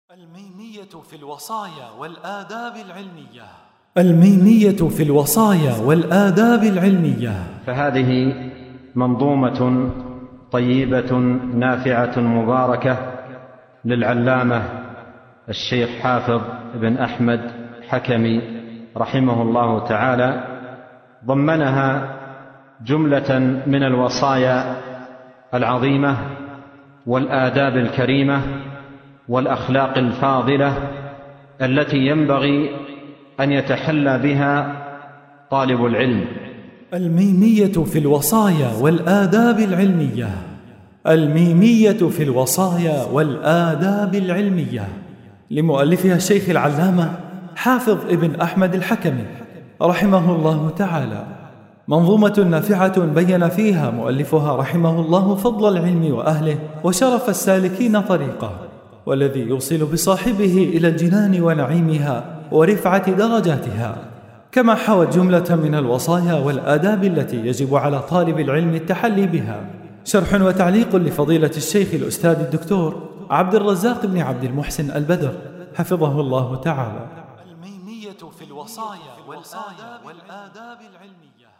الميمية في الوصايا والآداب العلمية. الميمية في الوصايا والآداب العلمية. فهذه منظومة طيبة نافعة مباركة للعلامة الشيخ حافظ بن أحمد حكمي رحمه الله تعالى، ضمنها جملة من الوصايا العظيمة والآداب الكريمة والأخلاق الفاضلة التي ينبغي أن يتحلى بها طالب العلم. الميمية في الوصايا والآداب العلمية. الميمية في الوصايا والآداب العلمية لمؤلفها الشيخ العلامة حافظ ابن أحمد الحكمي رحمه الله تعالى، منظومة نافعة بين فيها مؤلفها رحمه الله فضل العلم وأهله وشرف السالكين طريقه، والذي يوصل بصاحبه إلى الجنان ونعيمها ورفعة درجاتها، كما حوت جملة من الوصايا والآداب التي يجب على طالب العلم التحلي بها. شرح وتعليق لفضيلة الشيخ الأستاذ الدكتور عبد الرزاق بن عبد المحسن البدر حفظه الله تعالى. الميمية في الوصايا والآداب العلمية.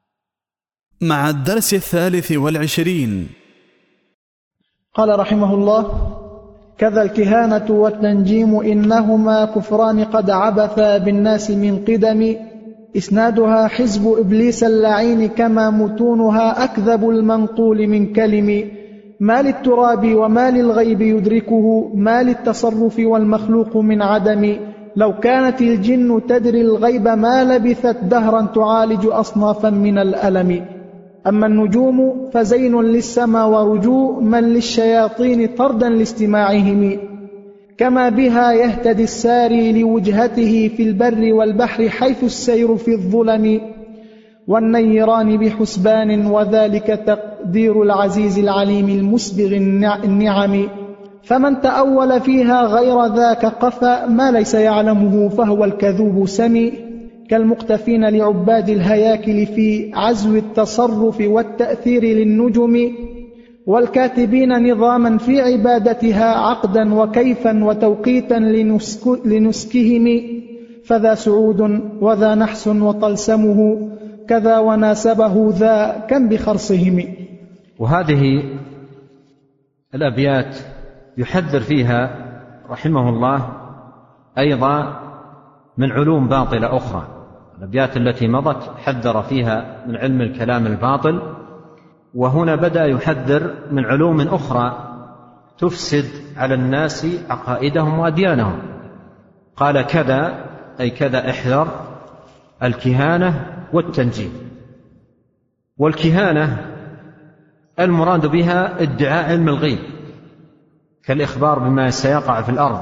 مع الدرس 23. قال رحمه الله: كذا الكهانة والتنجيم إنهما كفران قد عبثا بالناس من قدم، إسنادها حزب إبليس اللعين كما متونها أكذب المنقول من كلم، ما للتراب وما للغيب يدركه، ما للتصرف والمخلوق من عدم، لو كانت الجن تدري الغيب ما لبثت دهرا تعالج أصنافا من الألم. أما النجوم فزين للسما ورجوء من للشياطين طردا لاستماعهم، كما بها يهتدي الساري لوجهته في البر والبحر حيث السير في الظلم، والنيران بحسبان وذلك تقدير العزيز العليم المسبغ النعم، فمن تأول فيها غير ذاك قفا ما ليس يعلمه فهو الكذوب سمي، كالمقتفين لعباد الهياكل في عزو التصرف والتأثير للنجم، والكاتبين نظاما في عبادتها عقدا وكيفا وتوقيتا لنسكهم، فذا سعود وذا نحس وطلسمه كذا وناسبه ذا كم بخرصهم. وهذه الأبيات يحذر فيها رحمه الله أيضا من علوم باطلة أخرى. الأبيات التي مضت حذر فيها من علم الكلام الباطل، وهنا بدأ يحذر من علوم أخرى تفسد على الناس عقائدهم وأديانهم. قال كذا أي كذا احذر الكهانة والتنجيم. والكهانة المراد بها ادعاء علم الغيب كالإخبار بما سيقع في الأرض،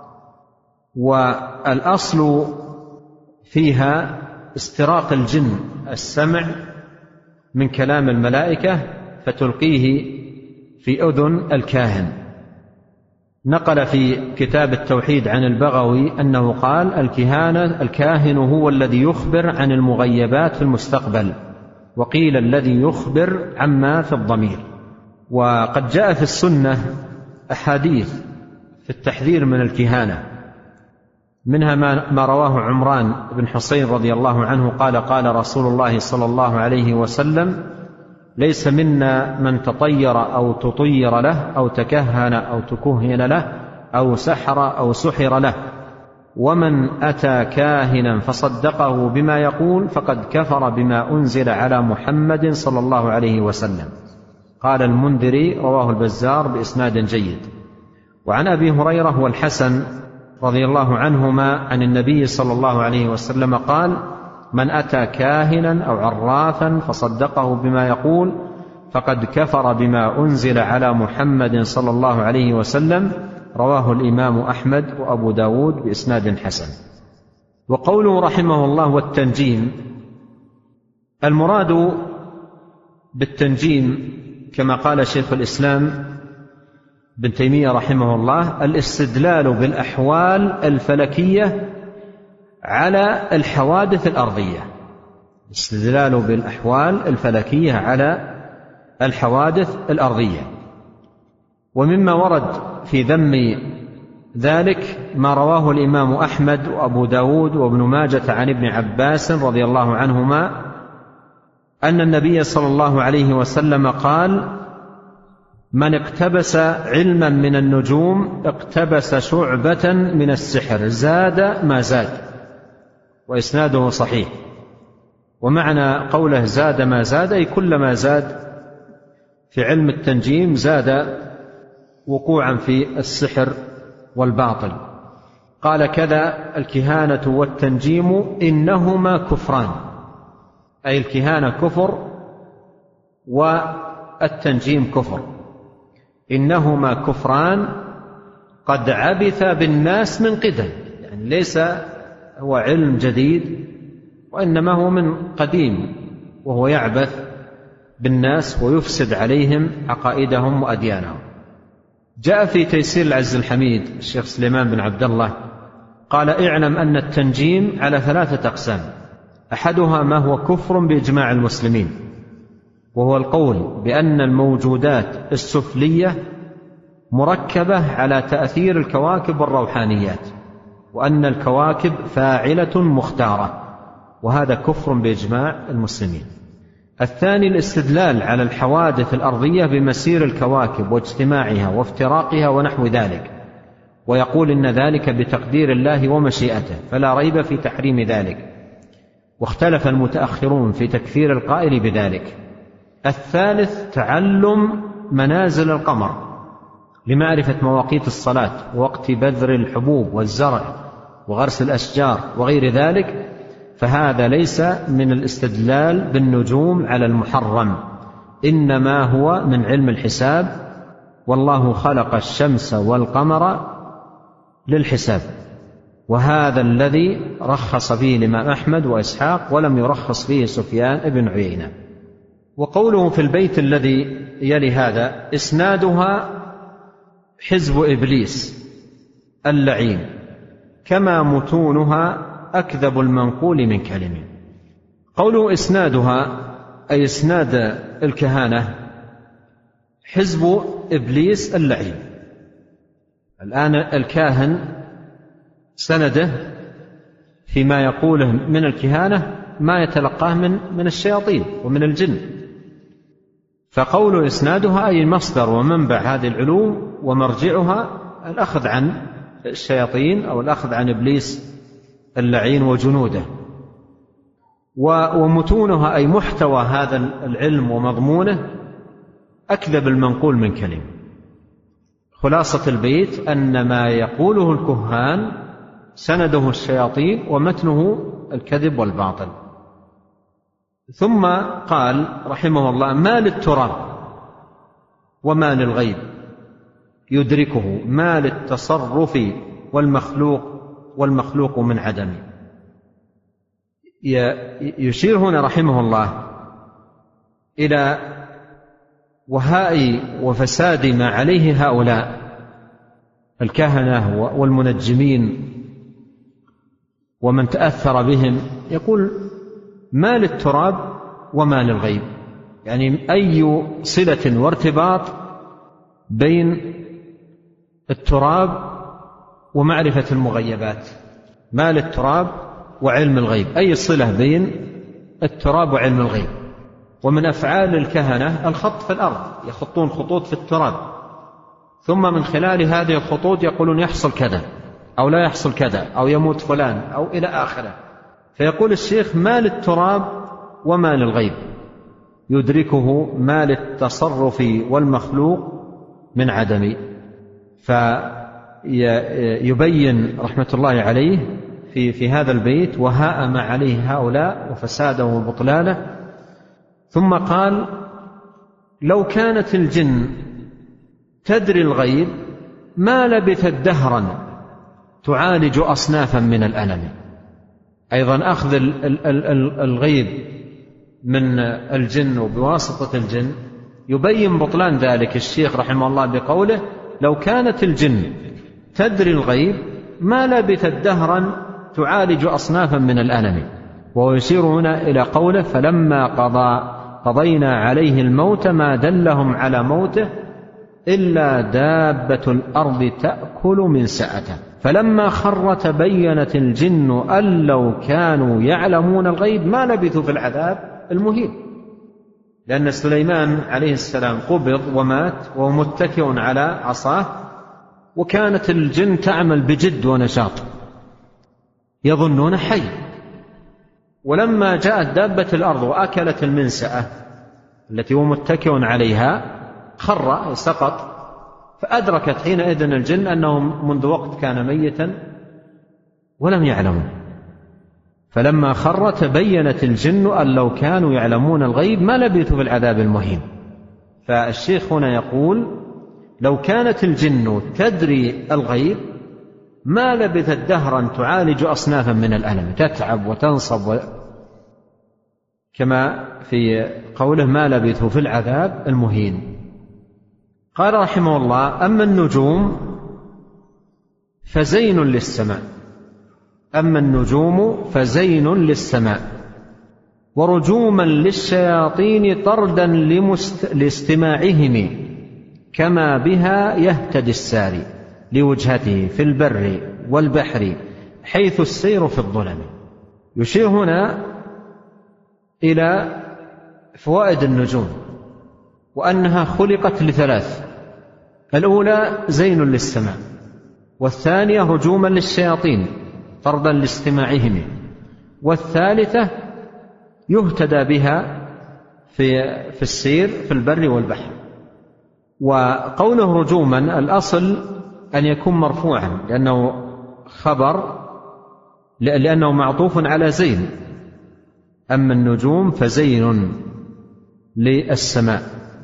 والأصل فيها استراق الجن السمع من كلام الملائكة فتلقيه في أذن الكاهن. نقل في كتاب التوحيد عن البغوي أنه قال: الكاهن هو الذي يخبر عن المغيبات في المستقبل، وقيل الذي يخبر عما في الضمير. وقد جاء في السنة أحاديث في التحذير من الكهانة، منها ما رواه عمران بن حسين رضي الله عنه قال: قال رسول الله صلى الله عليه وسلم: ليس منا من تطير أو تطير له أو تكهن أو تكهن له أو سحر أو سحر له، ومن أتى كاهنا فصدقه بما يقول فقد كفر بما أنزل على محمد صلى الله عليه وسلم. قال المنذري رواه البزار بإسناد جيد. وعن أبي هريرة والحسن رضي الله عنهما عن النبي صلى الله عليه وسلم قال: من أتى كاهنا أو عرافا فصدقه بما يقول فقد كفر بما أنزل على محمد صلى الله عليه وسلم. رواه الإمام أحمد وأبو داود بإسناد حسن. وقوله رحمه الله والتنجيم، المراد بالتنجيم كما قال شيخ الإسلام ابن تيمية رحمه الله الاستدلال بالأحوال الفلكية على الحوادث الأرضية. الاستدلال بالأحوال الفلكية على الحوادث الأرضية. ومما ورد في ذم ذلك ما رواه الإمام أحمد وأبو داود وابن ماجة عن ابن عباس رضي الله عنهما أن النبي صلى الله عليه وسلم قال: من اقتبس علما من النجوم اقتبس شعبة من السحر زاد ما زاد. وإسناده صحيح. ومعنى قوله زاد ما زاد أي كلما زاد في علم التنجيم زاد وقوعا في السحر والباطل. قال: كذا الكهانة والتنجيم إنهما كفران، أي الكهانة كفر والتنجيم كفر. إنهما كفران قد عبث بالناس من قدم، يعني ليس هو علم جديد وإنما هو من قديم، وهو يعبث بالناس ويفسد عليهم عقائدهم وأديانهم. جاء في تيسير العز الحميد الشيخ سليمان بن عبد الله قال: اعلم أن التنجيم على 3 أقسام. أحدها ما هو كفر بإجماع المسلمين، وهو القول بأن الموجودات السفلية مركبة على تأثير الكواكب والروحانيات، وأن الكواكب فاعلة مختارة، وهذا كفر بإجماع المسلمين. الثاني الاستدلال على الحوادث الأرضية بمسير الكواكب واجتماعها وافتراقها ونحو ذلك، ويقول إن ذلك بتقدير الله ومشيئته، فلا ريب في تحريم ذلك، واختلف المتأخرون في تكفير القائل بذلك. الثالث تعلم منازل القمر لمعرفة مواقيت الصلاة ووقت بذر الحبوب والزرع وغرس الأشجار وغير ذلك، فهذا ليس من الاستدلال بالنجوم على المحرم، إنما هو من علم الحساب، والله خلق الشمس والقمر للحساب. وهذا الذي رخص فيه الإمام أحمد وإسحاق، ولم يرخص فيه سفيان بن عيينة. وقوله في البيت الذي يلي هذا: إسنادها حزب إبليس اللعين، كما متونها أكذب المنقول من كلمه. قوله إسنادها أي إسناد الكهانة حزب إبليس اللعين. الآن الكاهن سنده فيما يقوله من الكهانة ما يتلقاه من الشياطين ومن الجن، فقول إسنادها أي مصدر ومنبع هذه العلوم ومرجعها الأخذ عن الشياطين أو الأخذ عن إبليس اللعين وجنوده. ومتونها أي محتوى هذا العلم ومضمونه أكذب المنقول من كلمة. خلاصة البيت أن ما يقوله الكهان سنده الشياطين ومتنه الكذب والباطل. ثم قال رحمه الله: ما للتراب وما للغيب يدركه، ما للتصرف والمخلوق من عدم. يشير هنا رحمه الله إلى وهاء وفساد ما عليه هؤلاء الكهنة والمنجمين ومن تأثر بهم. يقول: ما للتراب وما للغيب، يعني أي صلة وارتباط بين التراب ومعرفة المغيبات؟ ما للتراب وعلم الغيب، أي صلة بين التراب وعلم الغيب؟ ومن أفعال الكهنة الخط في الأرض، يخطون خطوط في التراب، ثم من خلال هذه الخطوط يقولون يحصل كذا أو لا يحصل كذا أو يموت فلان أو إلى آخره. فيقول الشيخ: ما للتراب وما للغيب يدركه، ما للتصرف والمخلوق من عدم. فيبين رحمة الله عليه في هذا البيت وهاء ما عليه هؤلاء وفساده وبطلانه. ثم قال: لو كانت الجن تدري الغيب ما لبثت دهرا تعالج أصنافا من الألم. أيضا أخذ الغيب من الجن وبواسطة الجن يبين بطلان ذلك الشيخ رحمه الله بقوله: لو كانت الجن تدري الغيب ما لبثت دهرا تعالج أصنافا من الألم. وهو يشير هنا إلى قوله: فلما قضينا عليه الموت ما دلهم على موته إلا دابة الأرض تأكل من سأته. فلما خر تبينت الجن أن لو كانوا يعلمون الغيب ما لبثوا في العذاب المهين. لأن سليمان عليه السلام قبض ومات وهو متكئ على عصاه، وكانت الجن تعمل بجد ونشاط يظنون حي. ولما جاءت دابة الأرض وأكلت المنسأة التي هو متكئ عليها خر سقط، فأدركت حينئذ الجن أنه منذ وقت كان ميتا ولم يعلموا. فلما خر تبينت الجن أن لو كانوا يعلمون الغيب ما لبثوا في العذاب المهين. فالشيخ هنا يقول لو كانت الجن تدري الغيب ما لبثت دهرا تعالج أصنافا من الألم، تتعب وتنصب، كما في قوله ما لبثوا في العذاب المهين. قال رحمه الله أما النجوم فزين للسماء، أما النجوم فزين للسماء ورجوما للشياطين طردا لاستماعهم، كما بها يهتدي الساري لوجهته في البر والبحر حيث السير في الظلم. يشير هنا إلى فوائد النجوم وأنها خلقت لثلاث: الأولى زين للسماء، والثانية هجوما للشياطين طردا لاستماعهم، والثالثة يهتدى بها في السير في البر والبحر. وقوله رجوما الأصل أن يكون مرفوعا لأنه خبر، لأنه معطوف على زين. أما النجوم فزين للسماء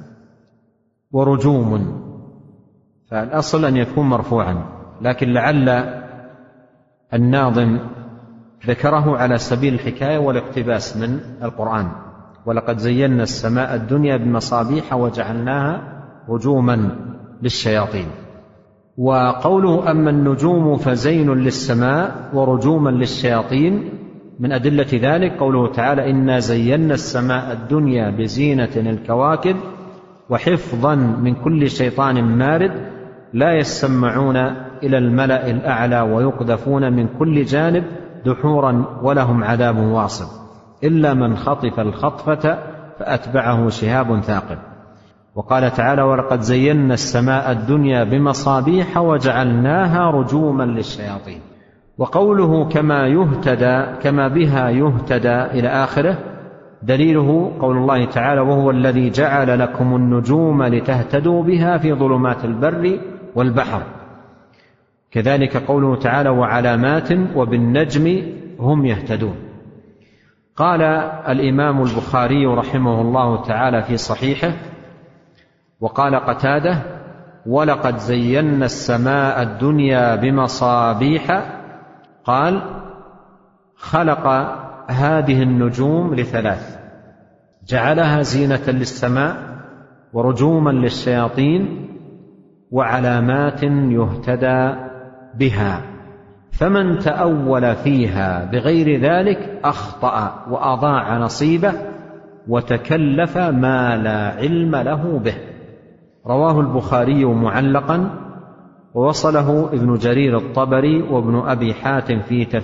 ورجوم، فالأصل أن يكون مرفوعا، لكن لعل الناظم ذكره على سبيل الحكاية والاقتباس من القرآن: ولقد زينا السماء الدنيا بمصابيح وجعلناها رجوما للشياطين. وقوله أما النجوم فزين للسماء ورجوما للشياطين من أدلة ذلك قوله تعالى: إنا زينا السماء الدنيا بزينة الكواكب وحفظا من كل شيطان مارد لا يسمعون إلى الملأ الأعلى ويقذفون من كل جانب دحورا ولهم عذاب واصب إلا من خطف الخطفة فأتبعه شهاب ثاقب. وقال تعالى: ولقد زينا السماء الدنيا بمصابيح وجعلناها رجوما للشياطين. وقوله كما بها يهتدى إلى آخره دليله قول الله تعالى: وهو الذي جعل لكم النجوم لتهتدوا بها في ظلمات البر والبحر. كذلك قوله تعالى: وعلامات وبالنجم هم يهتدون. قال الإمام البخاري رحمه الله تعالى في صحيحه: وقال قتادة: ولقد زينا السماء الدنيا بمصابيح، قال: خلق هذه النجوم لثلاث: جعلها زينة للسماء ورجوما للشياطين وعلامات يهتدى بها، فمن تأول فيها بغير ذلك أخطأ وأضاع نصيبه وتكلف ما لا علم له به. رواه البخاري معلقا، ووصله ابن جرير الطبري وابن أبي حاتم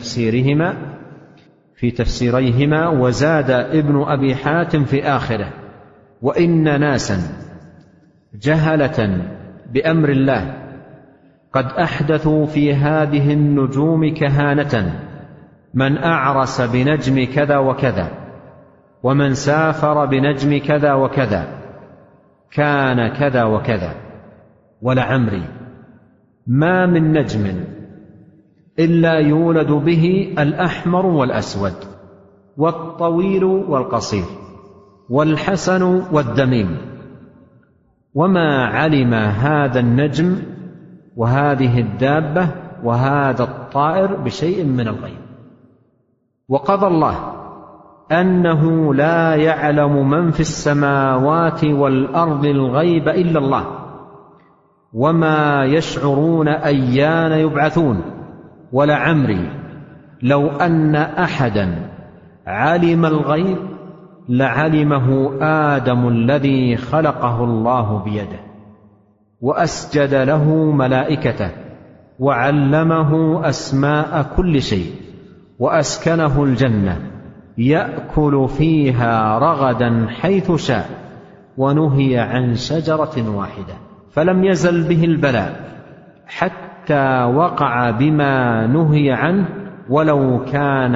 في تفسيريهما، وزاد ابن أبي حاتم في آخره: وإن ناسا جهلة بأمر الله قد أحدثوا في هذه النجوم كهانة، من أعرس بنجم كذا وكذا، ومن سافر بنجم كذا وكذا كان كذا وكذا، ولعمري ما من نجم إلا يولد به الأحمر والأسود والطويل والقصير والحسن والدميم، وما علم هذا النجم وهذه الدابة وهذا الطائر بشيء من الغيب. وقضى الله أنه لا يعلم من في السماوات والأرض الغيب إلا الله، وما يشعرون أيان يبعثون، ولعمري لو أن أحدا علم الغيب لعلمه آدم الذي خلقه الله بيده. وأسجد له ملائكته وعلمه أسماء كل شيء وأسكنه الجنة يأكل فيها رغدا حيث شاء ونهي عن شجرة واحدة، فلم يزل به البلاء حتى وقع بما نهي عنه، ولو كان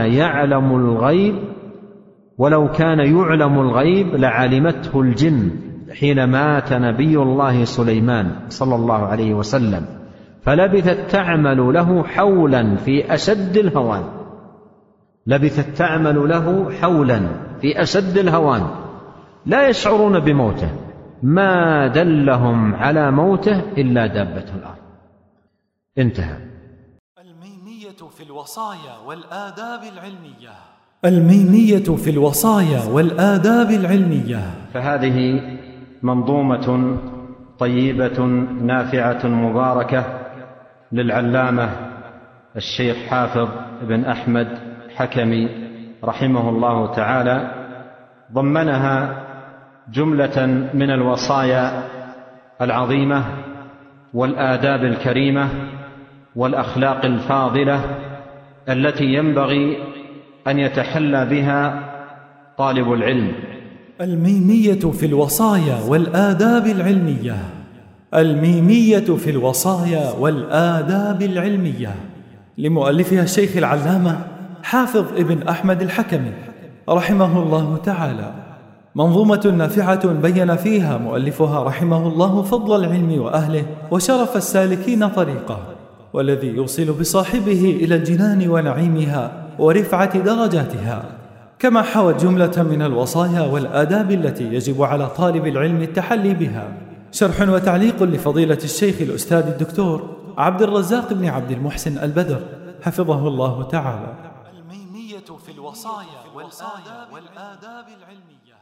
يعلم الغيب لعلمته الجن حين مات نبي الله سليمان صلى الله عليه وسلم، فلبثت تعمل له حولا في أشد الهوان لا يشعرون بموته، ما دلهم على موته إلا دابة الأرض. انتهى. الميمية في الوصايا والآداب العلمية. فهذه منظومة طيبة نافعة مباركة للعلامة الشيخ حافظ بن أحمد حكمي رحمه الله تعالى، ضمنها جملة من الوصايا العظيمة والآداب الكريمة والأخلاق الفاضلة التي ينبغي أن يتحلى بها طالب العلم. الميمية في الوصايا والآداب العلمية لمؤلفها الشيخ العلامة حافظ ابن أحمد الحكمي رحمه الله تعالى، منظومة نافعة بين فيها مؤلفها رحمه الله فضل العلم وأهله وشرف السالكين طريقه، والذي يوصل بصاحبه إلى الجنان ونعيمها ورفعة درجاتها، كما حوت جملة من الوصايا والآداب التي يجب على طالب العلم التحلي بها. شرح وتعليق لفضيلة الشيخ الأستاذ الدكتور عبد الرزاق بن عبد المحسن البدر حفظه الله تعالى. الميمية في الوصايا والآداب العلمية.